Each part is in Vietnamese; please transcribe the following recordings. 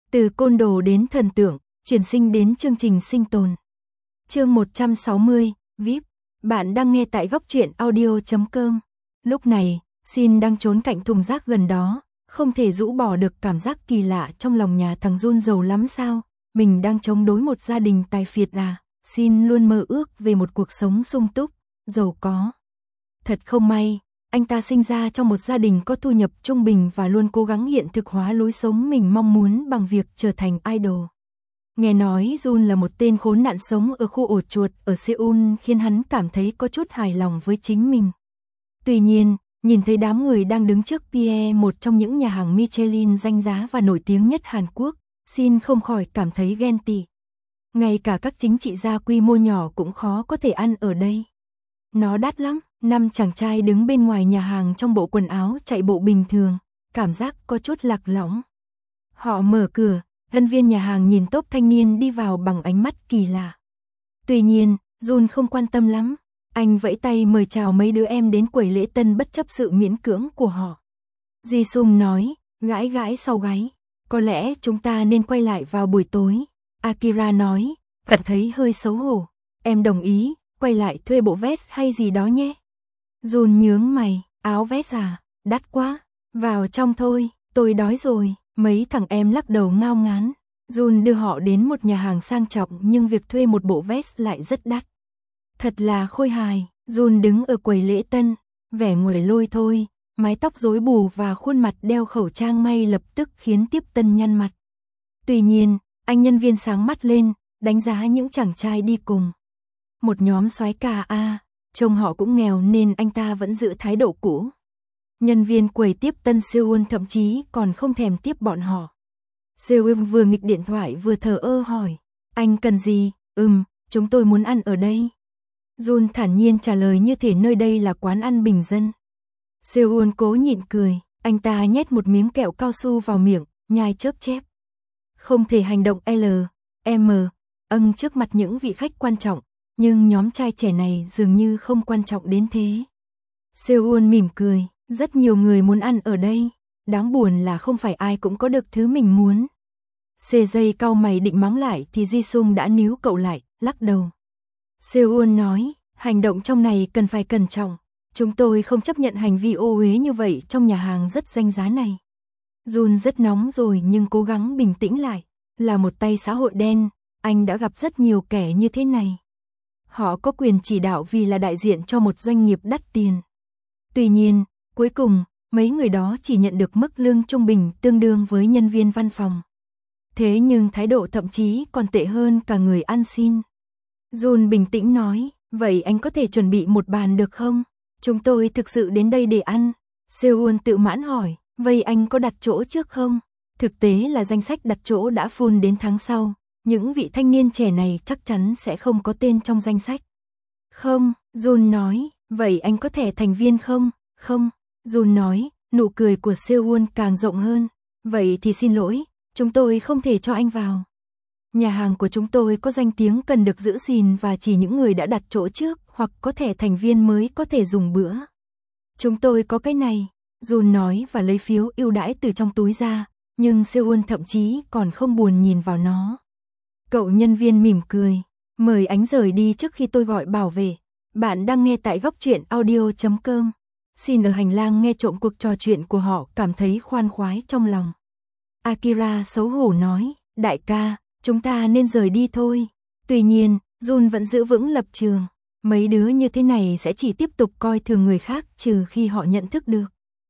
Từ côn đồ đến thần tượng, chuyển sinh đến chương trình sinh tồn. Chương 160, VIP. Bạn đang nghe tại góc truyện audio.com. Lúc này, Xin đang trốn cạnh thùng rác gần đó, không thể rũ bỏ được cảm giác kỳ lạ trong lòng nhà thằng Jun giàu lắm sao? Mình đang chống đối một gia đình tài phiệt à? Xin luôn mơ ước về một cuộc sống sung túc, giàu có. Thật không may, anh ta sinh ra trong một gia đình có thu nhập trung bình và luôn cố gắng hiện thực hóa lối sống mình mong muốn bằng việc trở thành idol. Nghe nói Jun là một tên khốn nạn sống ở khu ổ chuột ở Seoul khiến hắn cảm thấy có chút hài lòng với chính mình. Tuy nhiên, nhìn thấy đám người đang đứng trước Pierre, một trong những nhà hàng Michelin danh giá và nổi tiếng nhất Hàn Quốc, Xin không khỏi cảm thấy ghen tị. Ngay cả các chính trị gia quy mô nhỏ cũng khó có thể ăn ở đây. Nó đắt lắm. 5 chàng trai đứng bên ngoài nhà hàng trong bộ quần áo chạy bộ bình thường, cảm giác có chút lạc lõng. Họ mở cửa, nhân viên nhà hàng nhìn tốp thanh niên đi vào bằng ánh mắt kỳ lạ. Tuy nhiên, Jun không quan tâm lắm. Anh vẫy tay mời chào mấy đứa em đến quầy lễ tân bất chấp sự miễn cưỡng của họ. Ji Sung nói, gãi gãi sau gáy, có lẽ chúng ta nên quay lại vào buổi tối. Akira nói, cảm thấy hơi xấu hổ. Em đồng ý, quay lại thuê bộ vest hay gì đó nhé. Jun nhướng mày, áo vest à, đắt quá, vào trong thôi, tôi đói rồi. Mấy thằng em lắc đầu ngao ngán. Jun đưa họ đến một nhà hàng sang trọng nhưng việc thuê một bộ vest lại rất đắt. Thật là khôi hài. Jun đứng ở quầy lễ tân, vẻ nguội lôi thôi, mái tóc rối bù và khuôn mặt đeo khẩu trang may lập tức khiến tiếp tân nhăn mặt. Tuy nhiên, anh nhân viên sáng mắt lên, đánh giá những chàng trai đi cùng. Một nhóm soái ca a, trông họ cũng nghèo nên anh ta vẫn giữ thái độ cũ. Nhân viên quầy tiếp tân Seoul thậm chí còn không thèm tiếp bọn họ. Seoul vừa nghịch điện thoại vừa thờ ơ hỏi, anh cần gì? Chúng tôi muốn ăn ở đây. Jun thản nhiên trả lời như thể nơi đây là quán ăn bình dân. Seoul cố nhịn cười, anh ta nhét một miếng kẹo cao su vào miệng, nhai chớp chép. Không thể hành động trước mặt những vị khách quan trọng, nhưng nhóm trai trẻ này dường như không quan trọng đến thế. Seoul mỉm cười, rất nhiều người muốn ăn ở đây, đáng buồn là không phải ai cũng có được thứ mình muốn. CJ cau mày định mắng lại thì Ji Sung đã níu cậu lại, lắc đầu. Seoul nói, hành động trong này cần phải cẩn trọng, chúng tôi không chấp nhận hành vi ô uế như vậy trong nhà hàng rất danh giá này. Jun rất nóng rồi nhưng cố gắng bình tĩnh lại, là một tay xã hội đen, anh đã gặp rất nhiều kẻ như thế này. Họ có quyền chỉ đạo vì là đại diện cho một doanh nghiệp đắt tiền. Tuy nhiên, cuối cùng, mấy người đó chỉ nhận được mức lương trung bình tương đương với nhân viên văn phòng. Thế nhưng thái độ thậm chí còn tệ hơn cả người ăn xin. Jun bình tĩnh nói, vậy anh có thể chuẩn bị một bàn được không? Chúng tôi thực sự đến đây để ăn. Seoul tự mãn hỏi, vậy anh có đặt chỗ trước không? Thực tế là danh sách đặt chỗ đã full đến tháng sau. Những vị thanh niên trẻ này chắc chắn sẽ không có tên trong danh sách. Không, Jun nói, vậy anh có thẻ thành viên không? Không, Jun nói, nụ cười của Seoul càng rộng hơn. Vậy thì xin lỗi, chúng tôi không thể cho anh vào. Nhà hàng của chúng tôi có danh tiếng cần được giữ gìn và chỉ những người đã đặt chỗ trước hoặc có thẻ thành viên mới có thể dùng bữa. Chúng tôi có cái này, Jun nói và lấy phiếu ưu đãi từ trong túi ra, nhưng Seoul thậm chí còn không buồn nhìn vào nó. Cậu nhân viên mỉm cười, mời anh rời đi trước khi tôi gọi bảo vệ. Bạn đang nghe tại góc truyện audio.com. Xin ở hành lang nghe trộm cuộc trò chuyện của họ cảm thấy khoan khoái trong lòng. Akira xấu hổ nói, đại ca, chúng ta nên rời đi thôi. Tuy nhiên, Jun vẫn giữ vững lập trường. Mấy đứa như thế này sẽ chỉ tiếp tục coi thường người khác trừ khi họ nhận thức được.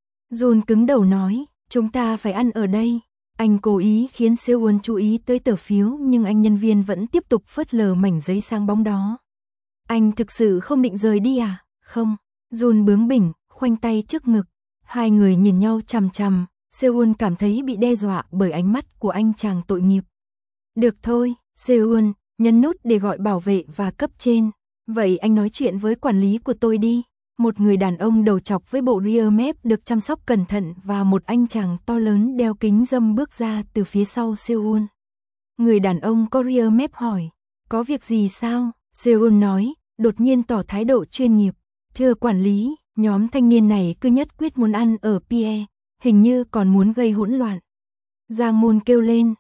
Jun cứng đầu nói, chúng ta phải ăn ở đây. Anh cố ý khiến Seoul chú ý tới tờ phiếu nhưng anh nhân viên vẫn tiếp tục phớt lờ mảnh giấy sáng bóng đó. Anh thực sự không định rời đi à? Không. Jun bướng bỉnh, khoanh tay trước ngực. Hai người nhìn nhau chằm chằm. Seoul cảm thấy bị đe dọa bởi ánh mắt của anh chàng tội nghiệp. Được thôi, Seoul, nhấn nút để gọi bảo vệ và cấp trên. Vậy anh nói chuyện với quản lý của tôi đi. Một người đàn ông đầu trọc với bộ rear mép được chăm sóc cẩn thận và một anh chàng to lớn đeo kính râm bước ra từ phía sau Seoul. Người đàn ông có rear mép hỏi, có việc gì sao? Seoul nói, đột nhiên tỏ thái độ chuyên nghiệp. Thưa quản lý, nhóm thanh niên này cứ nhất quyết muốn ăn ở Pierre, hình như còn muốn gây hỗn loạn. Giang Môn kêu lên,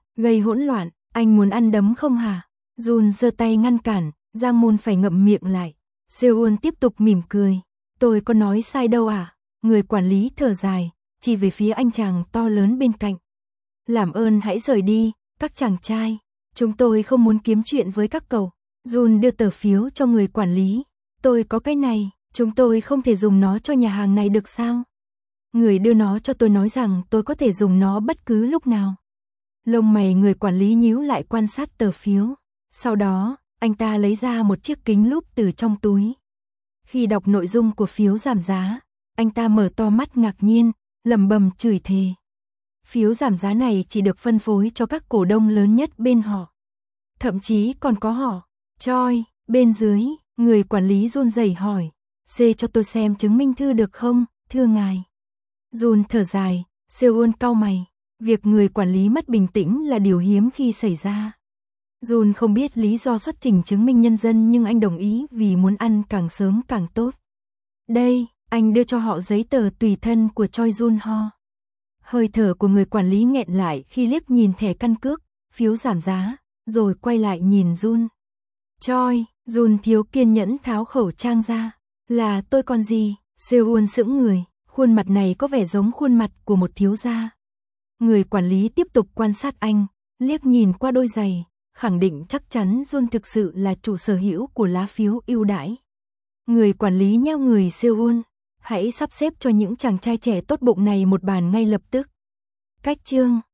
Gây hỗn loạn, anh muốn ăn đấm không hả? Jun giơ tay ngăn cản, Giang Môn phải ngậm miệng lại. Seoul tiếp tục mỉm cười. Tôi có nói sai đâu à? Người quản lý thở dài, chỉ về phía anh chàng to lớn bên cạnh. Làm ơn hãy rời đi, các chàng trai. Chúng tôi không muốn kiếm chuyện với các cậu. Jun đưa tờ phiếu cho người quản lý. Tôi có cái này, chúng tôi không thể dùng nó cho nhà hàng này được sao? Người đưa nó cho tôi nói rằng tôi có thể dùng nó bất cứ lúc nào. Lông mày người quản lý nhíu lại quan sát tờ phiếu. Sau đó, anh ta lấy ra một chiếc kính lúp từ trong túi. Khi đọc nội dung của phiếu giảm giá, anh ta mở to mắt ngạc nhiên, lẩm bẩm chửi thề. Phiếu giảm giá này chỉ được phân phối cho các cổ đông lớn nhất bên họ. Thậm chí còn có họ. Choi, bên dưới, người quản lý run rẩy hỏi. C cho tôi xem chứng minh thư được không, thưa ngài. Jun thở dài, Seoul cau mày. Việc người quản lý mất bình tĩnh là điều hiếm khi xảy ra. Jun không biết lý do xuất trình chứng minh nhân dân nhưng anh đồng ý vì muốn ăn càng sớm càng tốt. Đây, anh đưa cho họ giấy tờ tùy thân của Choi Jun Ho. Hơi thở của người quản lý nghẹn lại khi liếc nhìn thẻ căn cước, phiếu giảm giá, rồi quay lại nhìn Jun. Choi, Jun thiếu kiên nhẫn tháo khẩu trang ra. Là tôi còn gì? Seoul sững người, khuôn mặt này có vẻ giống khuôn mặt của một thiếu gia. Người quản lý tiếp tục quan sát anh, liếc nhìn qua đôi giày, khẳng định chắc chắn Jun thực sự là chủ sở hữu của lá phiếu ưu đãi. Người quản lý nheo người Seoul, hãy sắp xếp cho những chàng trai trẻ tốt bụng này một bàn ngay lập tức. Cách chương